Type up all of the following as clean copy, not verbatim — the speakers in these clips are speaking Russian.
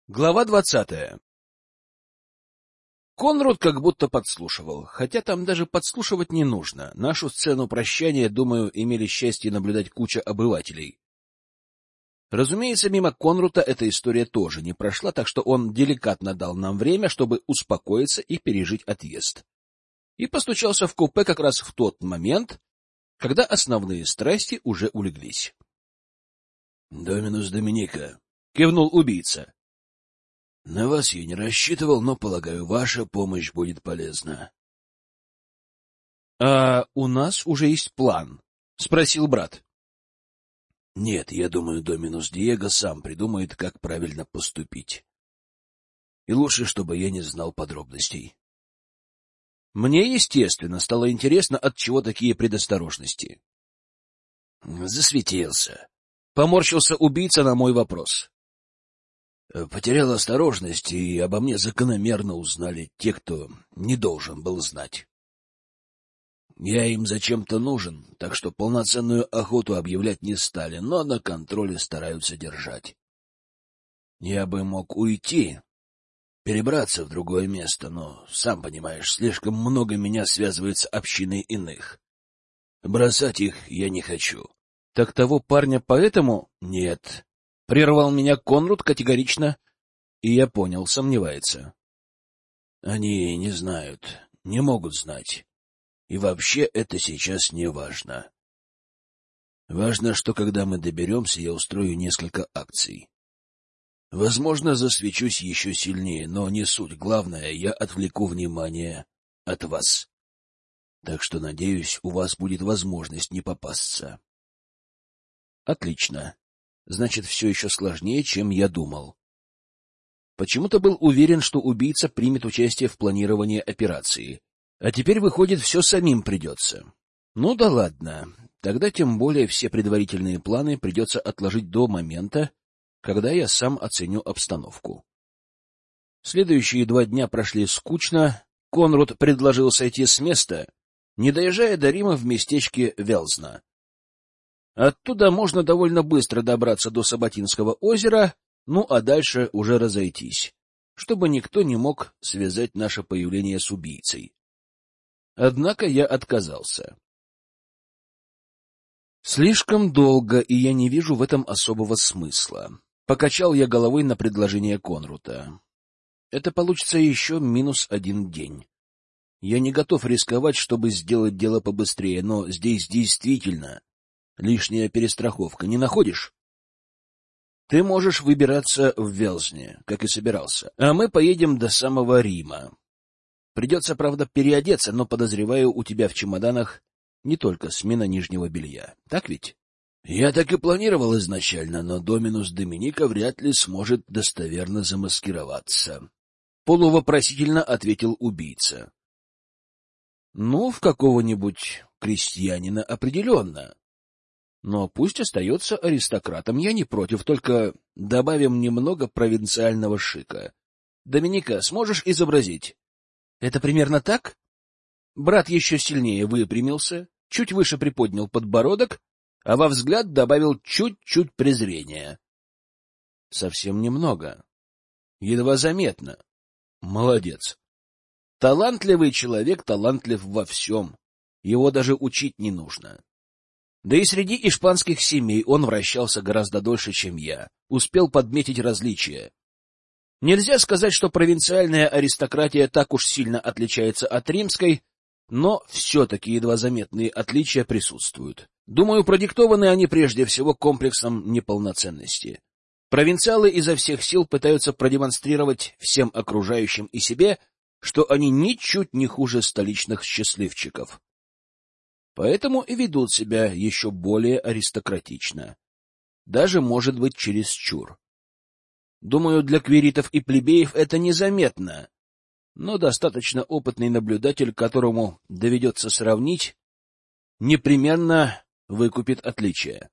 Глава 20. Конрад как будто подслушивал, хотя там даже подслушивать не нужно. Нашу сцену прощания, думаю, имели счастье наблюдать куча обывателей. Разумеется, мимо Конрада эта история тоже не прошла, так что он деликатно дал нам время, чтобы успокоиться и пережить отъезд. И постучался в купе как раз в тот момент, когда основные страсти уже улеглись. — Доминус Доминика, — кивнул убийца. — На вас я не рассчитывал, но, полагаю, ваша помощь будет полезна. — А у нас уже есть план? — спросил брат. — Нет, я думаю, Доминус Диего сам придумает, как правильно поступить. И лучше, чтобы я не знал подробностей. Мне, естественно, стало интересно, от чего такие предосторожности. — Засветился. Поморщился убийца на мой вопрос. Потерял осторожность, и обо мне закономерно узнали те, кто не должен был знать. Я им зачем-то нужен, так что полноценную охоту объявлять не стали, но на контроле стараются держать. Я бы мог уйти, перебраться в другое место, но, сам понимаешь, слишком много меня связывает с общиной иных. Бросать их я не хочу. — Так того парня поэтому? — Нет. Прервал меня Конрад категорично, и я понял, сомневается. Они не знают, не могут знать. И вообще это сейчас не важно. Важно, что когда мы доберемся, я устрою несколько акций. Возможно, засвечусь еще сильнее, но не суть. Главное, я отвлеку внимание от вас. Так что, надеюсь, у вас будет возможность не попасться. Отлично. Значит, все еще сложнее, чем я думал. Почему-то был уверен, что убийца примет участие в планировании операции. А теперь, выходит, все самим придется. Ну да ладно. Тогда тем более все предварительные планы придется отложить до момента, когда я сам оценю обстановку. Следующие 2 дня прошли скучно. Конрад предложил сойти с места, не доезжая до Рима в местечке Велзна. Оттуда можно довольно быстро добраться до Сабатинского озера, ну а дальше уже разойтись, чтобы никто не мог связать наше появление с убийцей. Однако я отказался. Слишком долго, и я не вижу в этом особого смысла. Покачал я головой на предложение Конрада. Это получится еще -1 день. Я не готов рисковать, чтобы сделать дело побыстрее, но здесь действительно лишняя перестраховка, не находишь? Ты можешь выбираться в Велзне, как и собирался, а мы поедем до самого Рима. Придется, правда, переодеться, но, подозреваю, у тебя в чемоданах не только смена нижнего белья. Так ведь? Я так и планировал изначально, но Доминус Доминика вряд ли сможет достоверно замаскироваться. Полувопросительно ответил убийца. Ну, в какого-нибудь крестьянина определенно. Но пусть остается аристократом, я не против, только добавим немного провинциального шика. Доминика, сможешь изобразить? Это примерно так? Брат еще сильнее выпрямился, чуть выше приподнял подбородок, а во взгляд добавил чуть-чуть презрения. Совсем немного. Едва заметно. Молодец. Талантливый человек талантлив во всем. Его даже учить не нужно. Да и среди испанских семей он вращался гораздо дольше, чем я. Успел подметить различия. Нельзя сказать, что провинциальная аристократия так уж сильно отличается от римской, но все-таки едва заметные отличия присутствуют. Думаю, продиктованы они прежде всего комплексом неполноценности. Провинциалы изо всех сил пытаются продемонстрировать всем окружающим и себе, что они ничуть не хуже столичных счастливчиков. Поэтому и ведут себя еще более аристократично. Даже, может быть, чересчур. Думаю, для квиритов и плебеев это незаметно, но достаточно опытный наблюдатель, которому доведется сравнить, непременно выкупит отличия.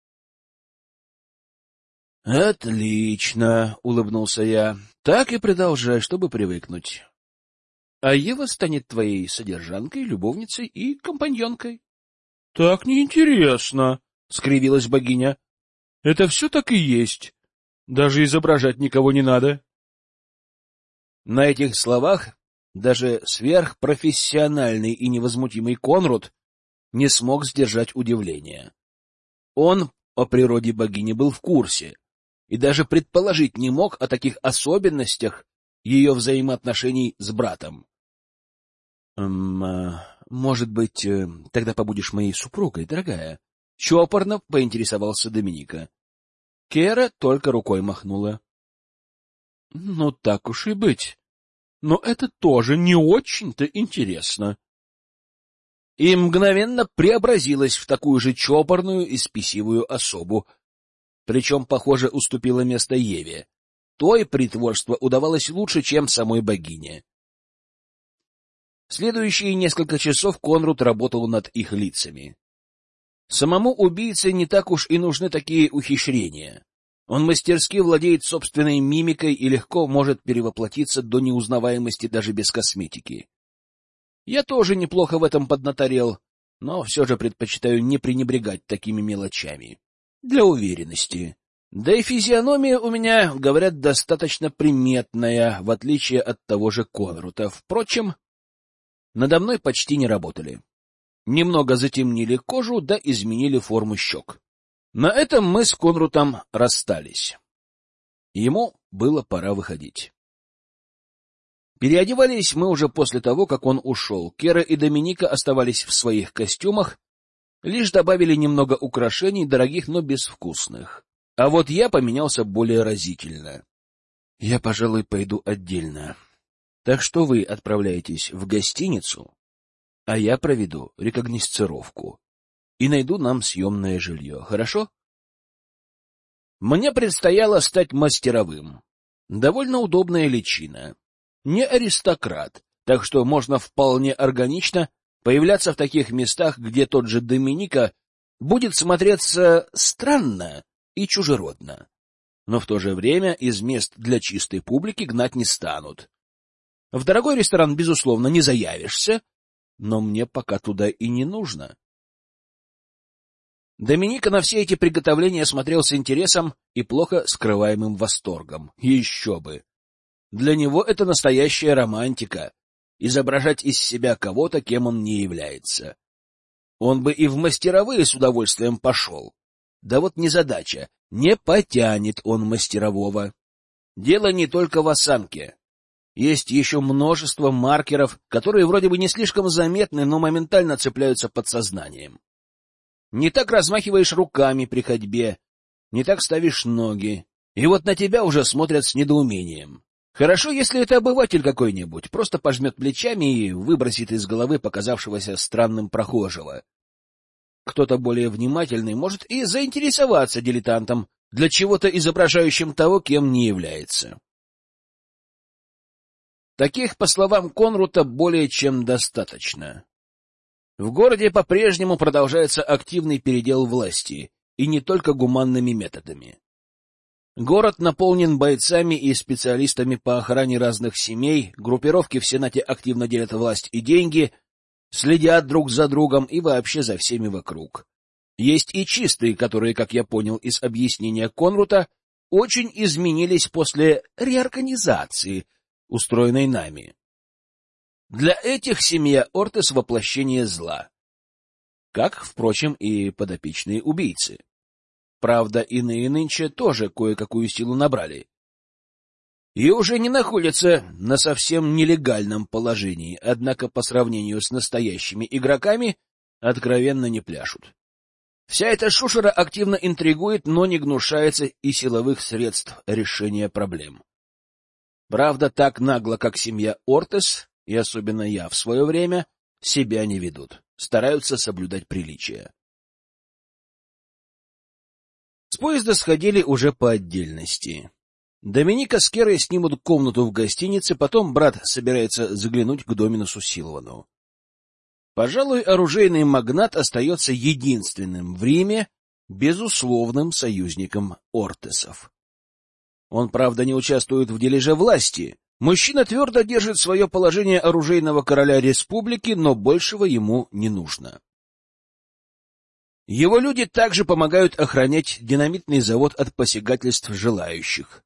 — Отлично, — улыбнулся я. — Так и продолжай, чтобы привыкнуть. А Ева станет твоей содержанкой, любовницей и компаньонкой. — Так неинтересно, — скривилась богиня. — Это все так и есть. Даже изображать никого не надо. На этих словах даже сверхпрофессиональный и невозмутимый Конрад не смог сдержать удивления. Он о природе богини был в курсе и даже предположить не мог о таких особенностях ее взаимоотношений с братом. Может быть, тогда побудешь моей супругой, дорогая? Чопорно поинтересовался Доминика. Кера только рукой махнула. — Ну, так уж и быть. Но это тоже не очень-то интересно. И мгновенно преобразилась в такую же чопорную и спесивую особу. Причем, похоже, уступила место Еве. Той притворство удавалось лучше, чем самой богине. Следующие несколько часов Конрад работал над их лицами. Самому убийце не так уж и нужны такие ухищрения. Он мастерски владеет собственной мимикой и легко может перевоплотиться до неузнаваемости даже без косметики. Я тоже неплохо в этом поднаторел, но все же предпочитаю не пренебрегать такими мелочами. Для уверенности. Да и физиономия у меня, говорят, достаточно приметная, в отличие от того же Конрада. Впрочем, надо мной почти не работали. Немного затемнили кожу, да изменили форму щек. На этом мы с Конрутом расстались. Ему было пора выходить. Переодевались мы уже после того, как он ушел. Кера и Доминика оставались в своих костюмах, лишь добавили немного украшений, дорогих, но безвкусных. А вот я поменялся более разительно. Я, пожалуй, пойду отдельно. Так что вы отправляетесь в гостиницу, а я проведу рекогносцировку и найду нам съемное жилье, хорошо? Мне предстояло стать мастеровым. Довольно удобная личина. Не аристократ, так что можно вполне органично появляться в таких местах, где тот же Доминика будет смотреться странно и чужеродно. Но в то же время из мест для чистой публики гнать не станут. В дорогой ресторан, безусловно, не заявишься, но мне пока туда и не нужно. Доминика на все эти приготовления смотрел с интересом и плохо скрываемым восторгом. Еще бы! Для него это настоящая романтика — изображать из себя кого-то, кем он не является. Он бы и в мастеровые с удовольствием пошел. Да вот незадача, не потянет он мастерового. Дело не только в осанке. Есть еще множество маркеров, которые вроде бы не слишком заметны, но моментально цепляются подсознанием. Не так размахиваешь руками при ходьбе, не так ставишь ноги, и вот на тебя уже смотрят с недоумением. Хорошо, если это обыватель какой-нибудь, просто пожмет плечами и выбросит из головы показавшегося странным прохожего. Кто-то более внимательный может и заинтересоваться дилетантом, для чего-то изображающим того, кем не является. Таких, по словам Конрада, более чем достаточно. В городе по-прежнему продолжается активный передел власти, и не только гуманными методами. Город наполнен бойцами и специалистами по охране разных семей, группировки в Сенате активно делят власть и деньги, следят друг за другом и вообще за всеми вокруг. Есть и чистые, которые, как я понял из объяснения Конрада, очень изменились после реорганизации, устроенной нами. Для этих семья Ортес — воплощение зла. Как, впрочем, и подопечные убийцы. Правда, иные нынче тоже кое-какую силу набрали. И уже не находятся на совсем нелегальном положении, однако по сравнению с настоящими игроками откровенно не пляшут. Вся эта шушера активно интригует, но не гнушается и силовых средств решения проблем. Правда, так нагло, как семья Ортес, и особенно я в свое время, себя не ведут, стараются соблюдать приличия. С поезда сходили уже по отдельности. Доминика с Керой снимут комнату в гостинице, потом брат собирается заглянуть к Доминусу Силвану. Пожалуй, оружейный магнат остается единственным в Риме безусловным союзником Ортесов. Он, правда, не участвует в дележе власти. Мужчина твердо держит свое положение оружейного короля республики, но большего ему не нужно. Его люди также помогают охранять динамитный завод от посягательств желающих.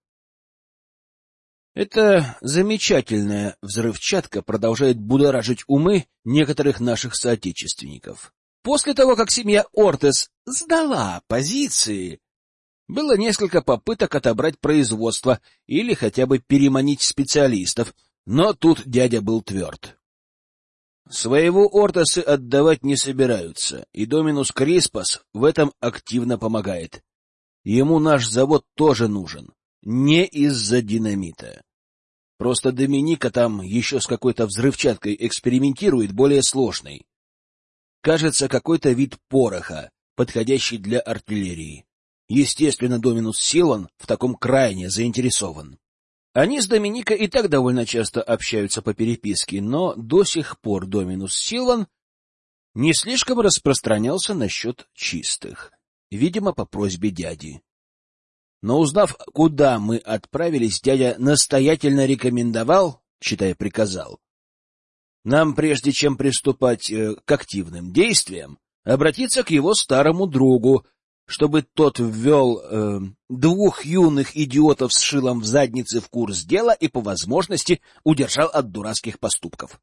Эта замечательная взрывчатка продолжает будоражить умы некоторых наших соотечественников. После того, как семья Ортес сдала позиции, было несколько попыток отобрать производство или хотя бы переманить специалистов, но тут дядя был тверд. Своего Ортесы отдавать не собираются, и Доминус Криспос в этом активно помогает. Ему наш завод тоже нужен, не из-за динамита. Просто Доминика там еще с какой-то взрывчаткой экспериментирует, более сложной. Кажется, какой-то вид пороха, подходящий для артиллерии. Естественно, Доминус Силван в таком крайне заинтересован. Они с Доминика и так довольно часто общаются по переписке, но до сих пор Доминус Силван не слишком распространялся насчет чистых, видимо, по просьбе дяди. Но узнав, куда мы отправились, дядя настоятельно рекомендовал, считай, приказал, нам, прежде чем приступать к активным действиям, обратиться к его старому другу, чтобы тот ввел двух юных идиотов с шилом в заднице в курс дела и, по возможности, удержал от дурацких поступков.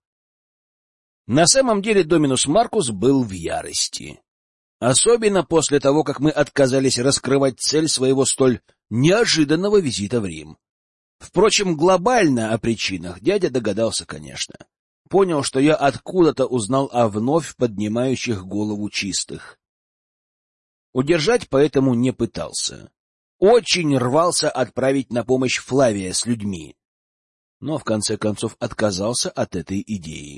На самом деле Доминус Маркус был в ярости. Особенно после того, как мы отказались раскрывать цель своего столь неожиданного визита в Рим. Впрочем, глобально о причинах дядя догадался, конечно. Понял, что я откуда-то узнал о вновь поднимающих голову чистых. Удержать поэтому не пытался. Очень рвался отправить на помощь Флавия с людьми. Но в конце концов отказался от этой идеи.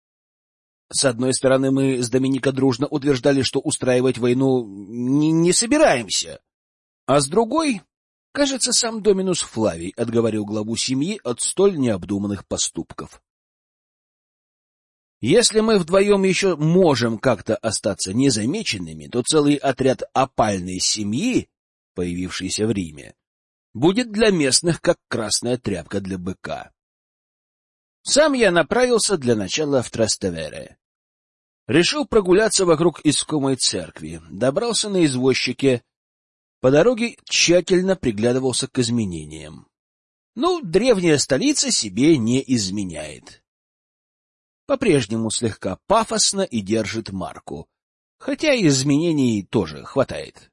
С одной стороны, мы с Доминика дружно утверждали, что устраивать войну не собираемся. А с другой, кажется, сам Доминус Флавий отговорил главу семьи от столь необдуманных поступков. Если мы вдвоем еще можем как-то остаться незамеченными, то целый отряд опальной семьи, появившийся в Риме, будет для местных как красная тряпка для быка. Сам я направился для начала в Трастевере. Решил прогуляться вокруг искомой церкви, добрался на извозчике, по дороге тщательно приглядывался к изменениям. Древняя столица себе не изменяет. По-прежнему слегка пафосно и держит марку, хотя изменений тоже хватает.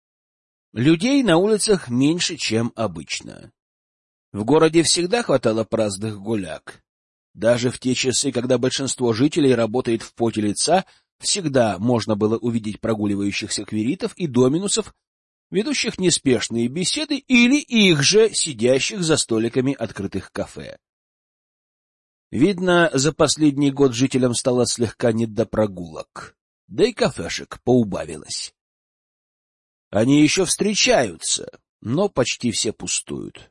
Людей на улицах меньше, чем обычно. В городе всегда хватало праздных гуляк. Даже в те часы, когда большинство жителей работает в поте лица, всегда можно было увидеть прогуливающихся квиритов и доминусов, ведущих неспешные беседы или их же сидящих за столиками открытых кафе. Видно, за последний год жителям стало слегка не до прогулок, да и кафешек поубавилось. Они еще встречаются, но почти все пустуют.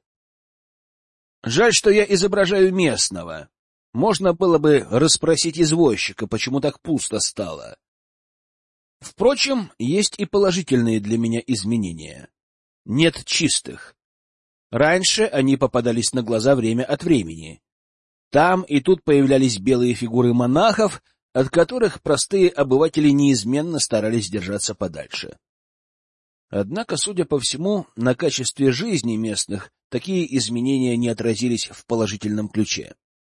Жаль, что я изображаю местного. Можно было бы расспросить извозчика, почему так пусто стало. Впрочем, есть и положительные для меня изменения. Нет чистых. Раньше они попадались на глаза время от времени. Там и тут появлялись белые фигуры монахов, от которых простые обыватели неизменно старались держаться подальше. Однако, судя по всему, на качестве жизни местных такие изменения не отразились в положительном ключе.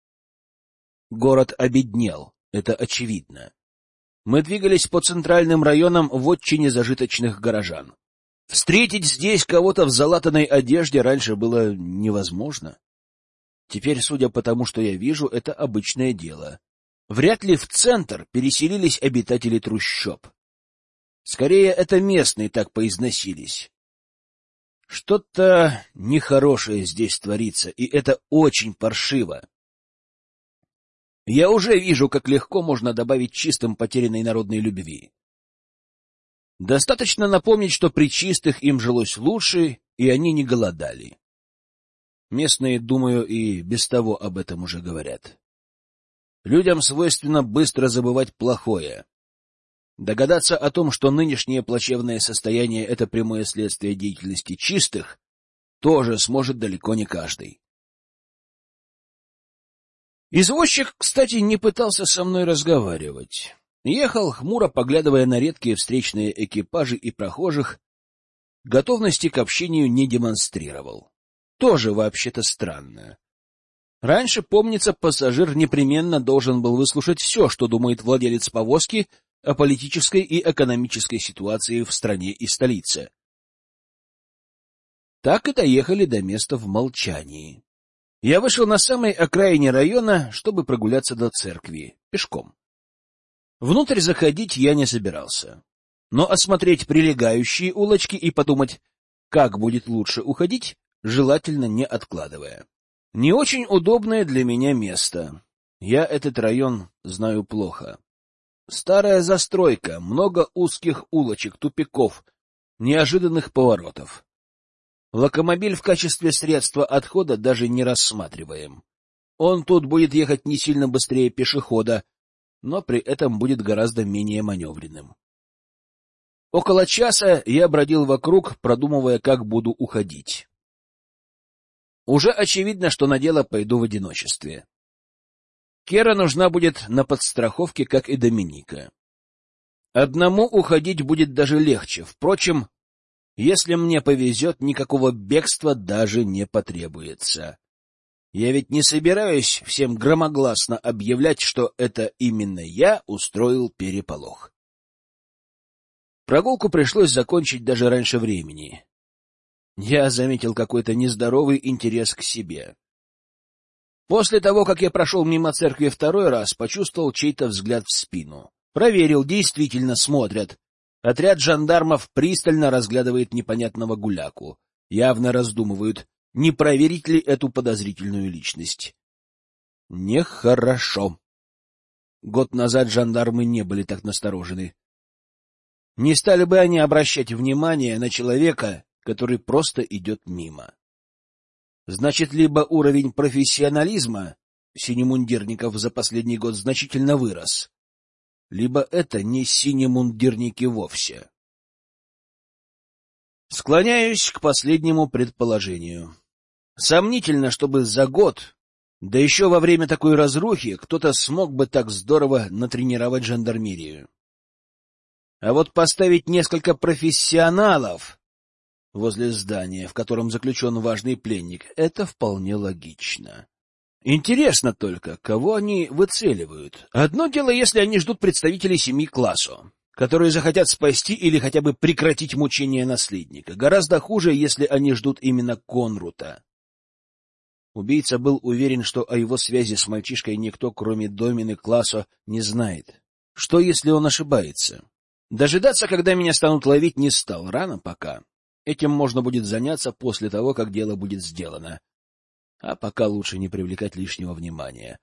Город обеднел, это очевидно. Мы двигались по центральным районам вотчине зажиточных горожан. Встретить здесь кого-то в залатанной одежде раньше было невозможно. Теперь, судя по тому, что я вижу, это обычное дело. Вряд ли в центр переселились обитатели трущоб. Скорее, это местные так поизносились. Что-то нехорошее здесь творится, и это очень паршиво. Я уже вижу, как легко можно добавить чистым потерянной народной любви. Достаточно напомнить, что при чистых им жилось лучше, и они не голодали. Местные, думаю, и без того об этом уже говорят. Людям свойственно быстро забывать плохое. Догадаться о том, что нынешнее плачевное состояние — это прямое следствие деятельности чистых, тоже сможет далеко не каждый. Извозчик, кстати, не пытался со мной разговаривать. Ехал, хмуро поглядывая на редкие встречные экипажи и прохожих, готовности к общению не демонстрировал. Тоже вообще-то странно. Раньше, помнится, пассажир непременно должен был выслушать все, что думает владелец повозки о политической и экономической ситуации в стране и столице. Так и доехали до места в молчании. Я вышел на самой окраине района, чтобы прогуляться до церкви, пешком. Внутрь заходить я не собирался, но осмотреть прилегающие улочки и подумать, как будет лучше уходить, желательно не откладывая. Не очень удобное для меня место. Я этот район знаю плохо. Старая застройка, много узких улочек, тупиков, неожиданных поворотов. Локомобиль в качестве средства отхода даже не рассматриваем. Он тут будет ехать не сильно быстрее пешехода, но при этом будет гораздо менее маневренным. Около часа я бродил вокруг, продумывая, как буду уходить. Уже очевидно, что на дело пойду в одиночестве. Кера нужна будет на подстраховке, как и Доминика. Одному уходить будет даже легче. Впрочем, если мне повезет, никакого бегства даже не потребуется. Я ведь не собираюсь всем громогласно объявлять, что это именно я устроил переполох. Прогулку пришлось закончить даже раньше времени. Я заметил какой-то нездоровый интерес к себе. После того, как я прошел мимо церкви второй раз, почувствовал чей-то взгляд в спину. Проверил, действительно смотрят. Отряд жандармов пристально разглядывает непонятного гуляку. Явно раздумывают, не проверить ли эту подозрительную личность. Нехорошо. Год назад жандармы не были так насторожены. Не стали бы они обращать внимание на человека, который просто идет мимо. Значит, либо уровень профессионализма синемундирников за последний год значительно вырос, либо это не синемундирники вовсе. Склоняюсь к последнему предположению. Сомнительно, чтобы за год, да еще во время такой разрухи, кто-то смог бы так здорово натренировать жандармерию. А вот поставить несколько профессионалов возле здания, в котором заключен важный пленник, это вполне логично. Интересно только, кого они выцеливают. Одно дело, если они ждут представителей семьи Классо, которые захотят спасти или хотя бы прекратить мучения наследника. Гораздо хуже, если они ждут именно Конрута. Убийца был уверен, что о его связи с мальчишкой никто, кроме Домины Классо, не знает. Что, если он ошибается? Дожидаться, когда меня станут ловить, не стал. Рано пока. Этим можно будет заняться после того, как дело будет сделано. А пока лучше не привлекать лишнего внимания.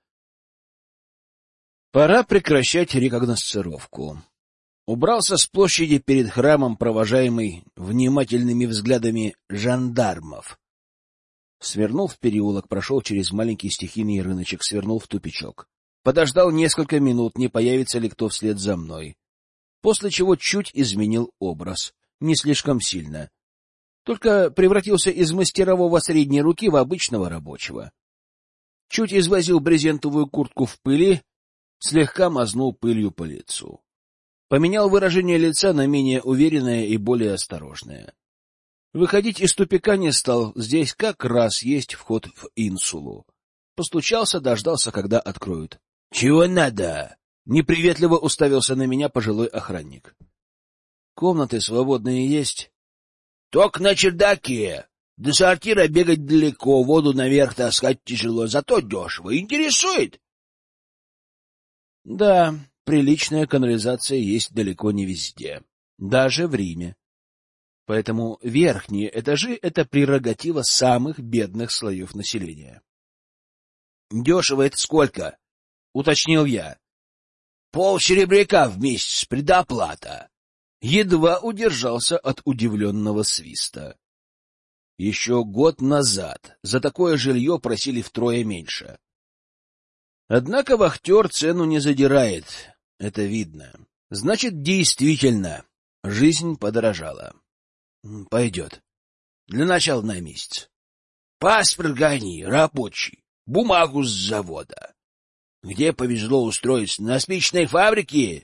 Пора прекращать рекогносцировку. Убрался с площади перед храмом, провожаемый внимательными взглядами жандармов. Свернул в переулок, прошел через маленький стихийный рыночек, свернул в тупичок. Подождал несколько минут, не появится ли кто вслед за мной. После чего чуть изменил образ. Не слишком сильно. Только превратился из мастерового средней руки в обычного рабочего. Чуть извозил брезентовую куртку в пыли, слегка мазнул пылью по лицу. Поменял выражение лица на менее уверенное и более осторожное. Выходить из тупика не стал, здесь как раз есть вход в инсулу. Постучался, дождался, когда откроют. — Чего надо? — неприветливо уставился на меня пожилой охранник. — Комнаты свободные есть? — Только на чердаке. До сортира бегать далеко, воду наверх таскать тяжело, зато дешево. Интересует? — Да, приличная канализация есть далеко не везде, даже в Риме. Поэтому верхние этажи — это прерогатива самых бедных слоев населения. — Дешево это сколько? — уточнил я. — Полсеребряка в месяц, предоплата. Едва удержался от удивленного свиста. Еще год назад за такое жилье просили втрое меньше. Однако вахтер цену не задирает, это видно. Значит, действительно, жизнь подорожала. Пойдет. Для начала на месяц. Паспорт гони, рабочий, бумагу с завода. Где повезло устроиться? На спичной фабрике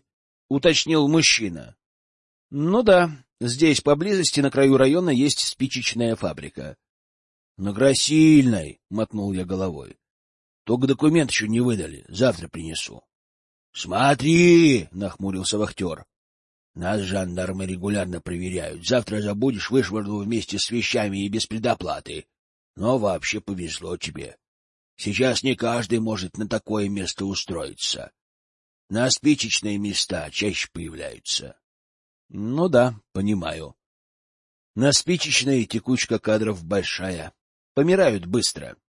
— уточнил мужчина. — Ну да, здесь поблизости на краю района есть спичечная фабрика. — На Красильной, — мотнул я головой. — Только документ еще не выдали, завтра принесу. — Смотри, — нахмурился вахтер. — Нас жандармы регулярно проверяют. Завтра забудешь, вышвырну вместе с вещами и без предоплаты. Но вообще повезло тебе. Сейчас не каждый может на такое место устроиться. На спичечные места чаще появляются. — Ну да, понимаю. На спичечные текучка кадров большая. Помирают быстро.